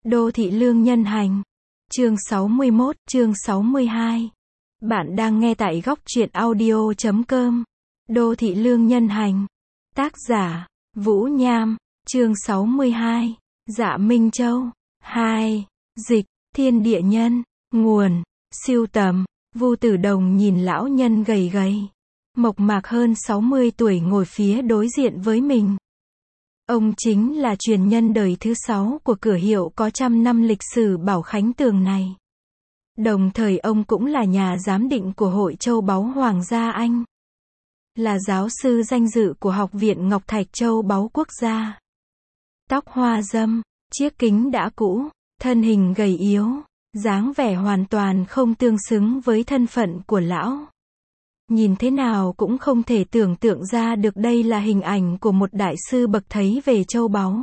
Đô thị lương nhân hành. Chương 61, chương 62. Bạn đang nghe tại góc truyện audio.com. Đô thị lương nhân hành. Tác giả, Vũ Nham. Chương 62. Dạ Minh Châu. 2. Dịch, thiên địa nhân. Nguồn, siêu tầm. Vu Tử Đồng nhìn lão nhân gầy gầy, mộc mạc hơn 60 tuổi ngồi phía đối diện với mình. Ông chính là truyền nhân đời thứ 6 của cửa hiệu có trăm năm lịch sử Bảo Khánh Tường này. Đồng thời ông cũng là nhà giám định của Hội Châu Báu Hoàng gia Anh. Là giáo sư danh dự của Học viện Ngọc Thạch Châu Báu Quốc gia. Tóc hoa râm, chiếc kính đã cũ, thân hình gầy yếu, dáng vẻ hoàn toàn không tương xứng với thân phận của lão. Nhìn thế nào cũng không thể tưởng tượng ra được đây là hình ảnh của một đại sư bậc thầy về châu báu.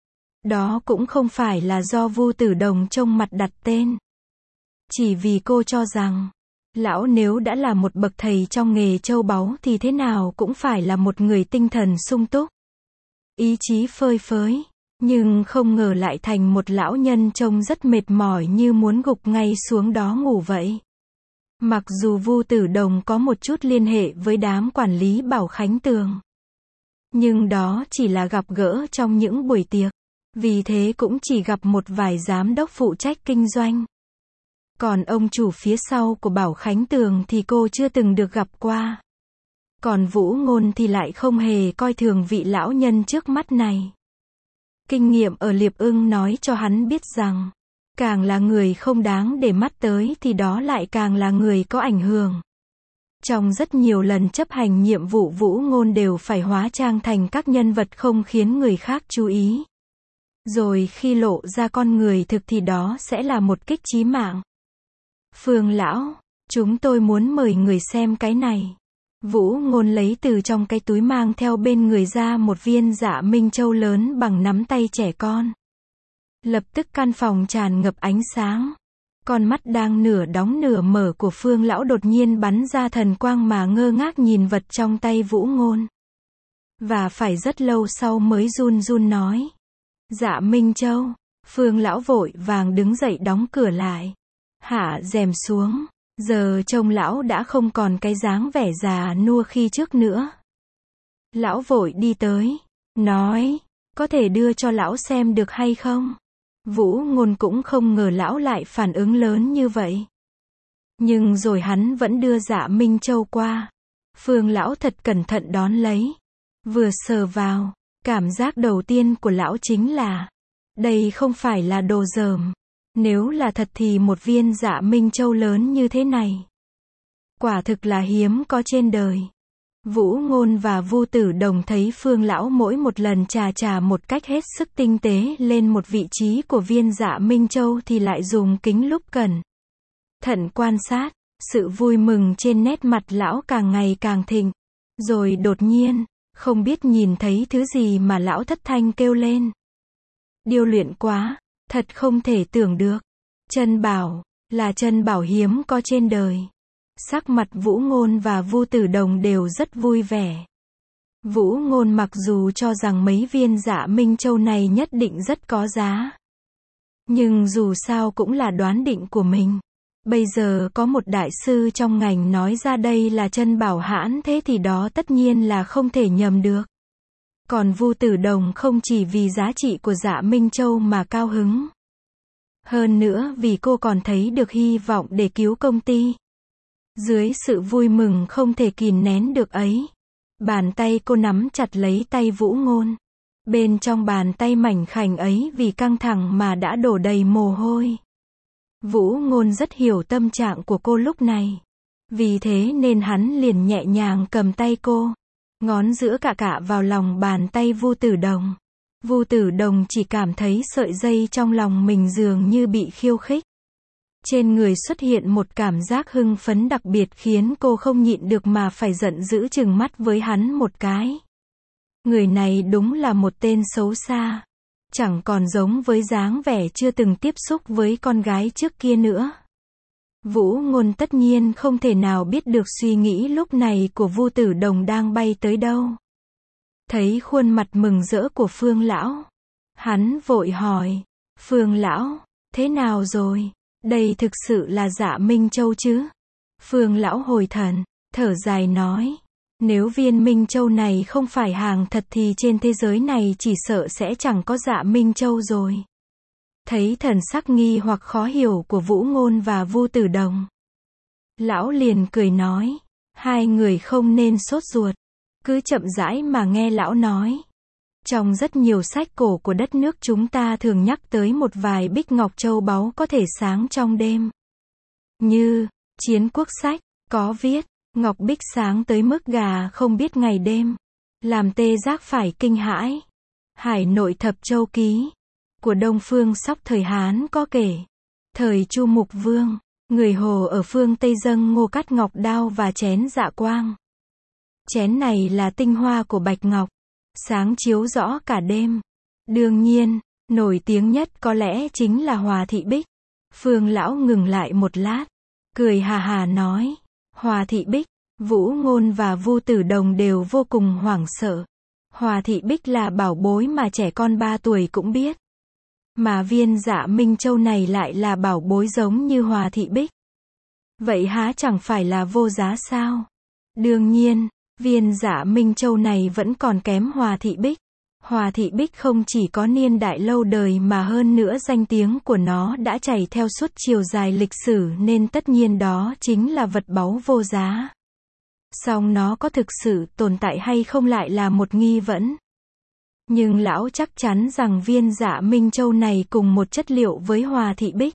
Đó cũng không phải là do Vu Tử Đồng trông mặt đặt tên. Chỉ vì cô cho rằng, lão nếu đã là một bậc thầy trong nghề châu báu thì thế nào cũng phải là một người tinh thần sung túc, ý chí phơi phới. Nhưng không ngờ lại thành một lão nhân trông rất mệt mỏi như muốn gục ngay xuống đó ngủ vậy. Mặc dù Vu Tử Đồng có một chút liên hệ với đám quản lý Bảo Khánh Tường, nhưng đó chỉ là gặp gỡ trong những buổi tiệc. Vì thế cũng chỉ gặp một vài giám đốc phụ trách kinh doanh. Còn ông chủ phía sau của Bảo Khánh Tường thì cô chưa từng được gặp qua. Còn Vũ Ngôn thì lại không hề coi thường vị lão nhân trước mắt này. Kinh nghiệm ở Liệp Ưng nói cho hắn biết rằng, càng là người không đáng để mắt tới thì đó lại càng là người có ảnh hưởng. Trong rất nhiều lần chấp hành nhiệm vụ Vũ Ngôn đều phải hóa trang thành các nhân vật không khiến người khác chú ý. Rồi khi lộ ra con người thực thì đó sẽ là một kích chí mạng. Phương lão, chúng tôi muốn mời người xem cái này. Vũ Ngôn lấy từ trong cái túi mang theo bên người ra một viên Dạ Minh Châu lớn bằng nắm tay trẻ con. Lập tức căn phòng tràn ngập ánh sáng. Con mắt đang nửa đóng nửa mở của Phương lão đột nhiên bắn ra thần quang mà ngơ ngác nhìn vật trong tay Vũ Ngôn. Và phải rất lâu sau mới run run nói: Dạ Minh Châu. Phương lão vội vàng đứng dậy đóng cửa lại, hạ rèm xuống. Giờ trông lão đã không còn cái dáng vẻ già nua khi trước nữa. Lão vội đi tới, nói: có thể đưa cho lão xem được hay không? Vũ Ngôn cũng không ngờ lão lại phản ứng lớn như vậy. Nhưng rồi hắn vẫn đưa Dạ Minh Châu qua. Phương lão thật cẩn thận đón lấy. Vừa sờ vào, cảm giác đầu tiên của lão chính là, đây không phải là đồ dởm. Nếu là thật thì một viên Dạ Minh Châu lớn như thế này, quả thực là hiếm có trên đời. Vũ Ngôn và Vu Tử Đồng thấy Phương lão mỗi một lần chà một cách hết sức tinh tế lên một vị trí của viên Dạ Minh Châu thì lại dùng kính lúp cẩn thận quan sát. Sự vui mừng trên nét mặt lão càng ngày càng thịnh. Rồi đột nhiên, không biết nhìn thấy thứ gì mà lão thất thanh kêu lên: điêu luyện quá, thật không thể tưởng được. Chân bảo, là chân bảo hiếm có trên đời. Sắc mặt Vũ Ngôn và Vu Tử Đồng đều rất vui vẻ. Vũ Ngôn mặc dù cho rằng mấy viên Dạ Minh Châu này nhất định rất có giá, nhưng dù sao cũng là đoán định của mình. Bây giờ có một đại sư trong ngành nói ra đây là chân bảo hãn thế thì đó tất nhiên là không thể nhầm được. Còn Vu Tử Đồng không chỉ vì giá trị của Dạ Minh Châu mà cao hứng. Hơn nữa vì cô còn thấy được hy vọng để cứu công ty. Dưới sự vui mừng không thể kìm nén được ấy, bàn tay cô nắm chặt lấy tay Vũ Ngôn. Bên trong bàn tay mảnh khảnh ấy vì căng thẳng mà đã đổ đầy mồ hôi. Vũ Ngôn rất hiểu tâm trạng của cô lúc này. Vì thế nên hắn liền nhẹ nhàng cầm tay cô, ngón giữa cạ vào lòng bàn tay Vu Tử Đồng. Vu Tử Đồng chỉ cảm thấy sợi dây trong lòng mình dường như bị khiêu khích. Trên người xuất hiện một cảm giác hưng phấn đặc biệt khiến cô không nhịn được mà phải giận dữ trừng mắt với hắn một cái. Người này đúng là một tên xấu xa. Chẳng còn giống với dáng vẻ chưa từng tiếp xúc với con gái trước kia nữa. Vũ Ngôn tất nhiên không thể nào biết được suy nghĩ lúc này của Vu Tử Đồng đang bay tới đâu. Thấy khuôn mặt mừng rỡ của Phương lão, hắn vội hỏi: Phương lão, thế nào rồi? Đây thực sự là Dạ Minh Châu chứ? Phương lão hồi thần, thở dài nói. Nếu viên Minh Châu này không phải hàng thật thì trên thế giới này chỉ sợ sẽ chẳng có Dạ Minh Châu rồi. Thấy thần sắc nghi hoặc khó hiểu của Vũ Ngôn và Vu Tử Đồng, lão liền cười nói, hai người không nên sốt ruột, cứ chậm rãi mà nghe lão nói. Trong rất nhiều sách cổ của đất nước chúng ta thường nhắc tới một vài bích ngọc châu báu có thể sáng trong đêm. Như, Chiến Quốc Sách, có viết, ngọc bích sáng tới mức gà không biết ngày đêm, làm tê giác phải kinh hãi. Hải Nội Thập Châu Ký, của Đông Phương Sóc thời Hán có kể, thời Chu Mục Vương, người Hồ ở phương Tây dâng ngô cát ngọc đao và chén dạ quang. Chén này là tinh hoa của bạch ngọc, sáng chiếu rõ cả đêm. Đương nhiên, nổi tiếng nhất có lẽ chính là Hòa Thị Bích. Phương lão ngừng lại một lát, cười hà hà nói, Hòa Thị Bích. Vũ Ngôn và Vu Tử Đồng đều vô cùng hoảng sợ. Hòa Thị Bích là bảo bối mà trẻ con 3 tuổi cũng biết. Mà viên Dạ Minh Châu này lại là bảo bối giống như Hòa Thị Bích. Vậy há chẳng phải là vô giá sao? Đương nhiên, viên Dạ Minh Châu này vẫn còn kém Hòa Thị Bích. Hòa Thị Bích không chỉ có niên đại lâu đời mà hơn nữa danh tiếng của nó đã chảy theo suốt chiều dài lịch sử nên tất nhiên đó chính là vật báu vô giá. Song nó có thực sự tồn tại hay không lại là một nghi vấn. Nhưng lão chắc chắn rằng viên Dạ Minh Châu này cùng một chất liệu với Hòa Thị Bích.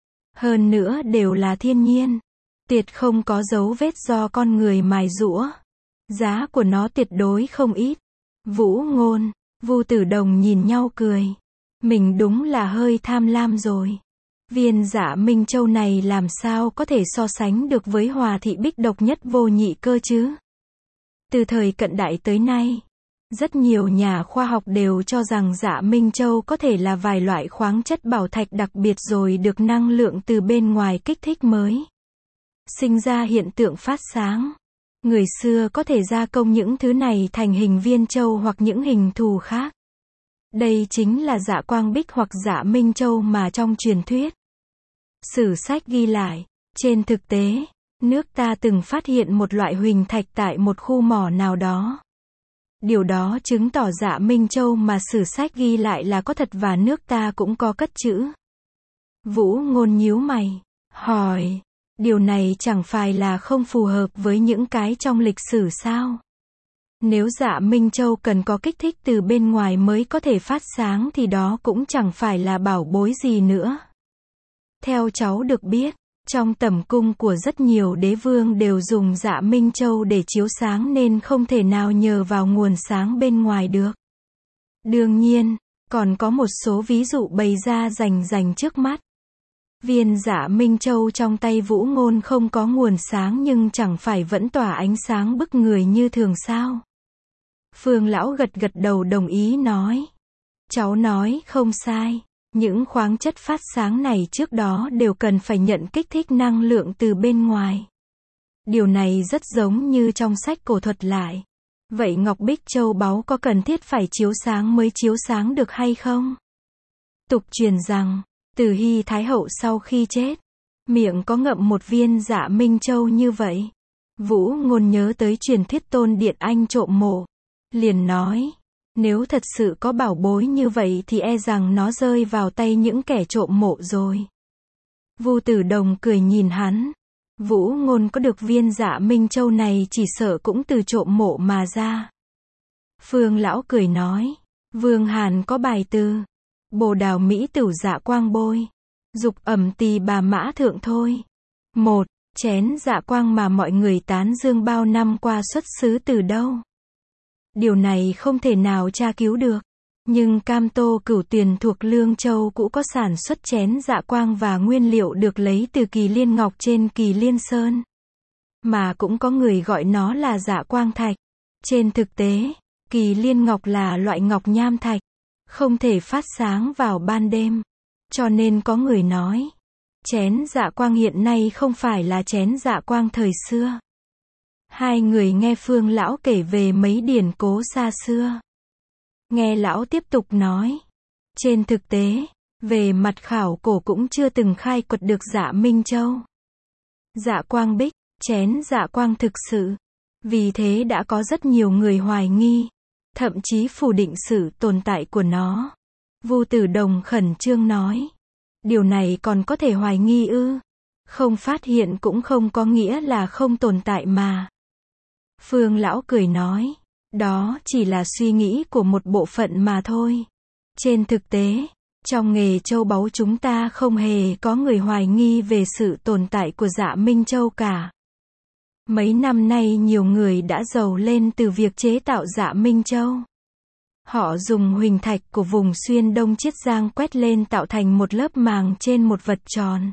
Hơn nữa đều là thiên nhiên. Tuyệt không có dấu vết do con người mài giũa. Giá của nó tuyệt đối không ít. Vũ Ngôn, Vu Tử Đồng nhìn nhau cười. Mình đúng là hơi tham lam rồi. Viên Dạ Minh Châu này làm sao có thể so sánh được với Hòa Thị Bích độc nhất vô nhị cơ chứ? Từ thời cận đại tới nay, rất nhiều nhà khoa học đều cho rằng Dạ Minh Châu có thể là vài loại khoáng chất bảo thạch đặc biệt rồi được năng lượng từ bên ngoài kích thích mới sinh ra hiện tượng phát sáng. Người xưa có thể gia công những thứ này thành hình viên châu hoặc những hình thù khác. Đây chính là Dạ Quang Bích hoặc Dạ Minh Châu mà trong truyền thuyết sử sách ghi lại. Trên thực tế, nước ta từng phát hiện một loại huỳnh thạch tại một khu mỏ nào đó. Điều đó chứng tỏ Dạ Minh Châu mà sử sách ghi lại là có thật và nước ta cũng có cất trữ. Vũ Ngôn nhíu mày, hỏi, điều này chẳng phải là không phù hợp với những cái trong lịch sử sao? Nếu Dạ Minh Châu cần có kích thích từ bên ngoài mới có thể phát sáng thì đó cũng chẳng phải là bảo bối gì nữa. Theo cháu được biết, trong tẩm cung của rất nhiều đế vương đều dùng Dạ Minh Châu để chiếu sáng nên không thể nào nhờ vào nguồn sáng bên ngoài được. Đương nhiên, còn có một số ví dụ bày ra rành trước mắt. Viên Dạ Minh Châu trong tay Vũ Ngôn không có nguồn sáng nhưng chẳng phải vẫn tỏa ánh sáng bức người như thường sao? Phương lão gật đầu đồng ý nói. Cháu nói không sai. Những khoáng chất phát sáng này trước đó đều cần phải nhận kích thích năng lượng từ bên ngoài. Điều này rất giống như trong sách cổ thuật lại. Vậy ngọc bích châu báu có cần thiết phải chiếu sáng mới chiếu sáng được hay không? Tục truyền rằng, Từ Hy Thái Hậu sau khi chết, miệng có ngậm một viên Dạ Minh Châu như vậy. Vũ Ngôn nhớ tới truyền thuyết Tôn Điện Anh trộm mộ. Liền nói, nếu thật sự có bảo bối như vậy thì e rằng nó rơi vào tay những kẻ trộm mộ rồi. Vu Tử Đồng cười nhìn hắn. Vũ Ngôn có được viên Dạ Minh Châu này chỉ sợ cũng từ trộm mộ mà ra. Phương lão cười nói, Vương Hàn có bài từ, Bồ Đào Mỹ Tửu Dạ Quang bôi, dục ẩm tỳ bà mã thượng thôi. Một, chén dạ quang mà mọi người tán dương bao năm qua xuất xứ từ đâu? Điều này không thể nào tra cứu được. Nhưng Cam Tô Cửu Tuyền thuộc Lương Châu cũng có sản xuất chén dạ quang và nguyên liệu được lấy từ kỳ liên ngọc trên Kỳ Liên Sơn. Mà cũng có người gọi nó là dạ quang thạch. Trên thực tế, Kỳ Liên ngọc là loại ngọc nham thạch, không thể phát sáng vào ban đêm. Cho nên có người nói, chén dạ quang hiện nay không phải là chén dạ quang thời xưa. Hai người nghe Phương lão kể về mấy điển cố xa xưa. Nghe lão tiếp tục nói, trên thực tế, Về mặt khảo cổ cũng chưa từng khai quật được Dạ Minh Châu. Dạ Quang Bích, chén Dạ Quang thực sự. Vì thế đã có rất nhiều người hoài nghi, thậm chí phủ định sự tồn tại của nó. Vu Tử Đồng khẩn trương nói. Điều này còn có thể hoài nghi ư? Không phát hiện cũng không có nghĩa là không tồn tại mà. Phương Lão cười nói. Đó chỉ là suy nghĩ của một bộ phận mà thôi. Trên thực tế, trong nghề châu báu chúng ta không hề có người hoài nghi về sự tồn tại của Dạ Minh Châu cả. Mấy năm nay nhiều người đã giàu lên từ việc chế tạo Dạ Minh Châu. Họ dùng huỳnh thạch của vùng xuyên Đông Chiết Giang quét lên tạo thành một lớp màng trên một vật tròn.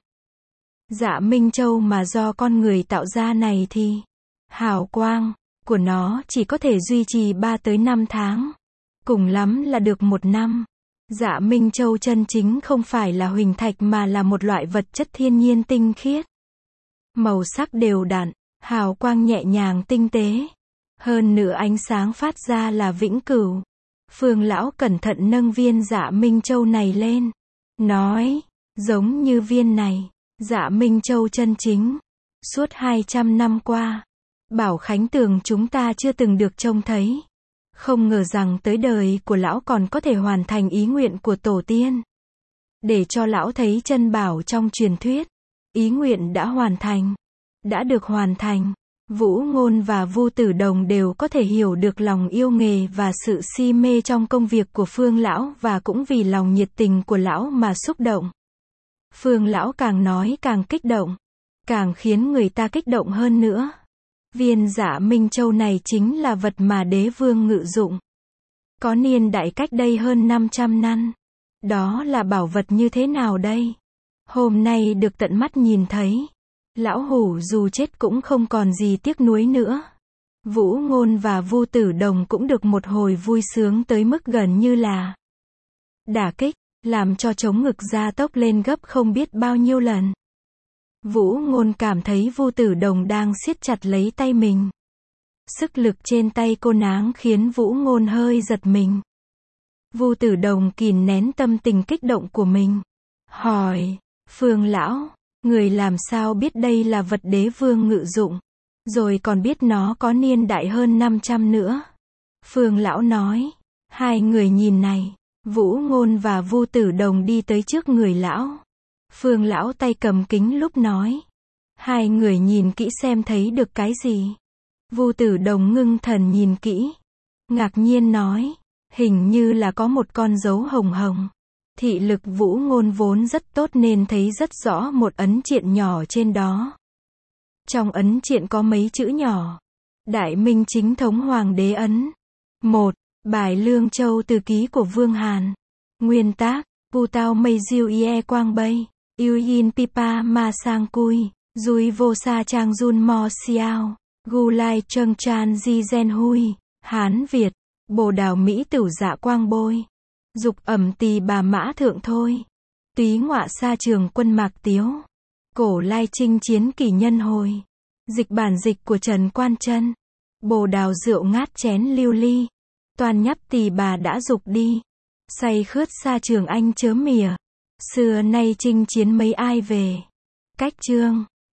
Dạ Minh Châu mà do con người tạo ra này thì hào quang của nó chỉ có thể duy trì 3 tới 5 tháng. Cùng lắm là được 1 năm. Dạ Minh Châu chân chính không phải là huỳnh thạch mà là một loại vật chất thiên nhiên tinh khiết. Màu sắc đều đặn, hào quang nhẹ nhàng tinh tế. Hơn nữa ánh sáng phát ra là vĩnh cửu. Phương Lão cẩn thận nâng viên Dạ Minh Châu này lên. Nói, giống như viên này, Dạ Minh Châu chân chính. Suốt 200 năm qua, Bảo Khánh Tường chúng ta chưa từng được trông thấy. Không ngờ rằng tới đời của Lão còn có thể hoàn thành ý nguyện của tổ tiên. Để cho Lão thấy chân bảo trong truyền thuyết. Ý nguyện đã hoàn thành. Đã được hoàn thành. Vũ Ngôn và Vu Tử Đồng đều có thể hiểu được lòng yêu nghề và sự si mê trong công việc của Phương Lão và cũng vì lòng nhiệt tình của Lão mà xúc động. Phương Lão càng nói càng kích động. Càng khiến người ta kích động hơn nữa. Viên Dạ Minh Châu này chính là vật mà đế vương ngự dụng. Có niên đại cách đây hơn 500 năm. Đó là bảo vật như thế nào đây? Hôm nay được tận mắt nhìn thấy. Lão Hủ dù chết cũng không còn gì tiếc nuối nữa. Vũ Ngôn và Vu Tử Đồng cũng được một hồi vui sướng tới mức gần như là đả kích, làm cho trống ngực gia tốc lên gấp không biết bao nhiêu lần. Vũ Ngôn cảm thấy Vu Tử Đồng đang siết chặt lấy tay mình. Sức lực trên tay cô nàng khiến Vũ Ngôn hơi giật mình. Vu Tử Đồng kìm nén tâm tình kích động của mình. Hỏi, Phương Lão, người làm sao biết đây là vật đế vương ngự dụng, rồi còn biết nó có niên đại hơn 500 nữa. Phương Lão nói, hai người nhìn này. Vũ Ngôn và Vu Tử Đồng đi tới trước người Lão. Phương Lão tay cầm kính lúc nói. Hai người nhìn kỹ xem thấy được cái gì. Vu Tử Đồng ngưng thần nhìn kỹ. Ngạc nhiên nói. Hình như là có một con dấu hồng hồng. Thị lực Vũ Ngôn vốn rất tốt nên thấy rất rõ một ấn triện nhỏ trên đó. Trong ấn triện có mấy chữ nhỏ. Đại Minh Chính Thống Hoàng đế ấn. 1. Bài Lương Châu từ ký của Vương Hàn. Nguyên tác, Pu Tao Mây Diêu Ie Quang Bay, Yêu Yin Pipa Ma Sang Cui, Dui Vô Sa Trang Jun Mo Xiao, Gu Lai Trâng Chan Di Gen Hui, Hán Việt, Bồ Đào Mỹ Tửu Dạ Quang Bôi, Dục Ẩm Tỳ Bà Mã Thượng Thôi, Túy Ngọa Sa Trường Quân Mạc Tiếu, Cổ Lai Chinh Chiến Kỷ Nhân Hồi, Dịch bản dịch của Trần Quan Trân, Bồ Đào Rượu Ngát Chén Lưu Ly, Toàn Nhắp Tỳ Bà đã dục đi. Say khướt Sa Trường Anh chớ mỉa. Xưa nay chinh chiến mấy ai về. Cách chương.